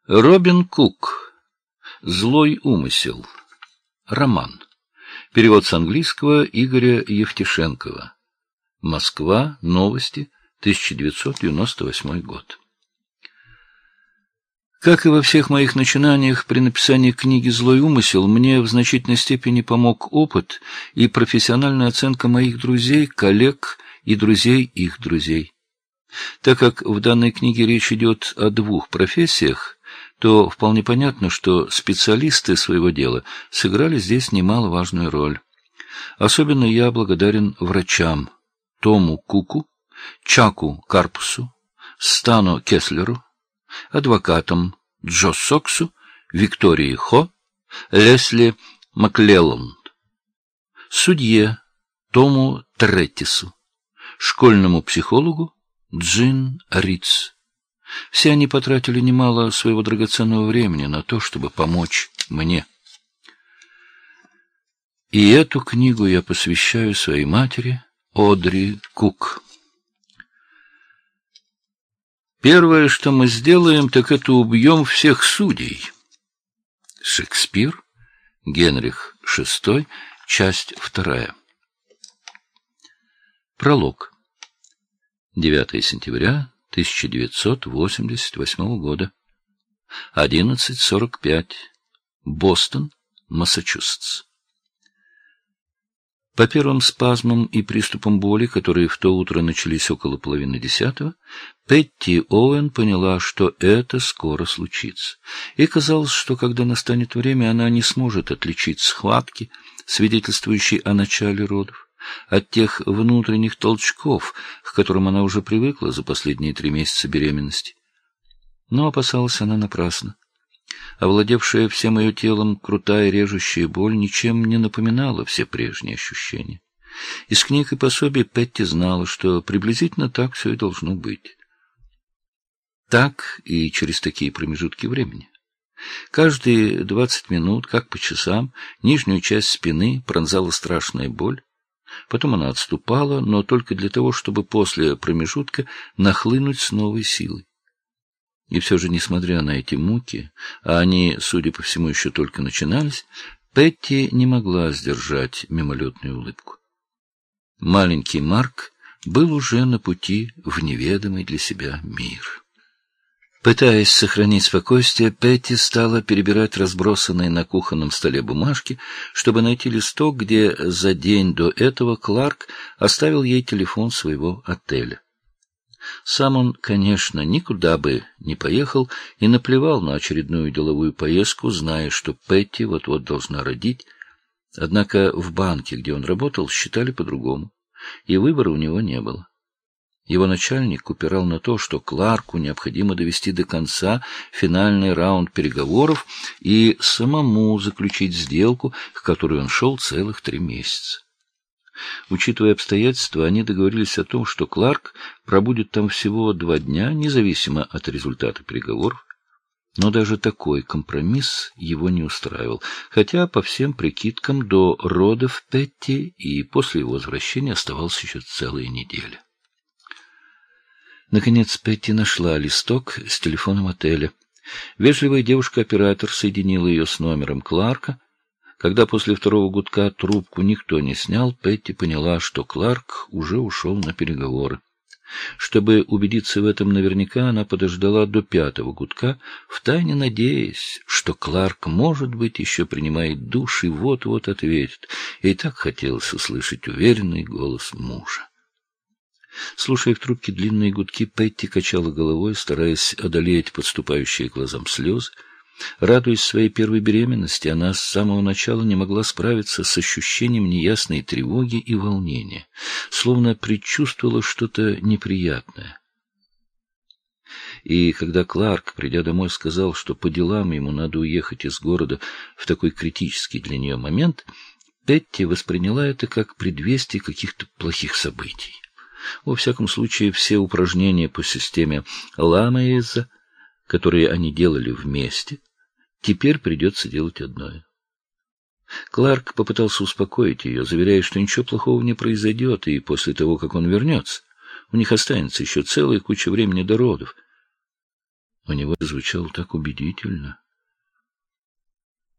Робин Кук. Злой умысел. Роман. Перевод с английского Игоря Евтишенкова. Москва. Новости. 1998 год. Как и во всех моих начинаниях при написании книги «Злой умысел», мне в значительной степени помог опыт и профессиональная оценка моих друзей, коллег и друзей их друзей. Так как в данной книге речь идет о двух профессиях, то вполне понятно, что специалисты своего дела сыграли здесь немаловажную роль. Особенно я благодарен врачам Тому Куку, Чаку Карпусу, Стану Кеслеру, адвокатам Джо Соксу, Виктории Хо, Лесли Маклелланд, судье Тому Треттису, школьному психологу Джин Риц. Все они потратили немало своего драгоценного времени на то, чтобы помочь мне. И эту книгу я посвящаю своей матери Одри Кук. Первое, что мы сделаем, так это убьем всех судей. Шекспир, Генрих VI, часть 2. Пролог. 9 сентября 1988 года. 11:45. Бостон, Массачусетс. По первым спазмам и приступам боли, которые в то утро начались около 9:30, Петти Оуэн поняла, что это скоро случится. И казалось, что когда настанет время, она не сможет отличить схватки, свидетельствующие о начале родов, от тех внутренних толчков, к которым она уже привыкла за последние 3 месяца беременности. Но опасалась она напрасно. Овладевшая всем ее телом крутая режущая боль ничем не напоминала все прежние ощущения. Из книг и пособий Петти знала, что приблизительно так все и должно быть. Так и через такие промежутки времени. Каждые 20 минут, как по часам, нижнюю часть спины пронзала страшная боль. Потом она отступала, но только для того, чтобы после промежутка нахлынуть с новой силой. И все же, несмотря на эти муки, а они, судя по всему, еще только начинались, Петти не могла сдержать мимолетную улыбку. Маленький Марк был уже на пути в неведомый для себя мир. Пытаясь сохранить спокойствие, Петти стала перебирать разбросанные на кухонном столе бумажки, чтобы найти листок, где за день до этого Кларк оставил ей телефон своего отеля. Сам он, конечно, никуда бы не поехал и наплевал на очередную деловую поездку, зная, что Петти вот-вот должна родить. Однако в банке, где он работал, считали по-другому, и выбора у него не было. Его начальник упирал на то, что Кларку необходимо довести до конца финальный раунд переговоров и самому заключить сделку, к которой он шел целых 3 месяца. Учитывая обстоятельства, они договорились о том, что Кларк пробудет там всего 2 дня, независимо от результата переговоров. Но даже такой компромисс его не устраивал, хотя, по всем прикидкам, до родов Петти и после его возвращения оставалась еще целая неделя. Наконец Петти нашла листок с телефоном отеля. Вежливая девушка-оператор соединила ее с номером Кларка. Когда после 2-го гудка трубку никто не снял, Петти поняла, что Кларк уже ушел на переговоры. Чтобы убедиться в этом наверняка, она подождала до 5-го гудка, втайне надеясь, что Кларк, может быть, еще принимает душ и вот-вот ответит. Ей так хотелось услышать уверенный голос мужа. Слушая в трубке длинные гудки, Петти качала головой, стараясь одолеть подступающие к глазам слезы. Радуясь своей первой беременности, она с самого начала не могла справиться с ощущением неясной тревоги и волнения, словно предчувствовала что-то неприятное. И когда Кларк, придя домой, сказал, что по делам ему надо уехать из города в такой критический для нее момент, Петти восприняла это как предвестие каких-то плохих событий. Во всяком случае, все упражнения по системе Ламаеза, которые они делали вместе, теперь придется делать одной. Кларк попытался успокоить ее, заверяя, что ничего плохого не произойдет, и после того, как он вернется, у них останется еще целая куча времени до родов. У него звучало так убедительно.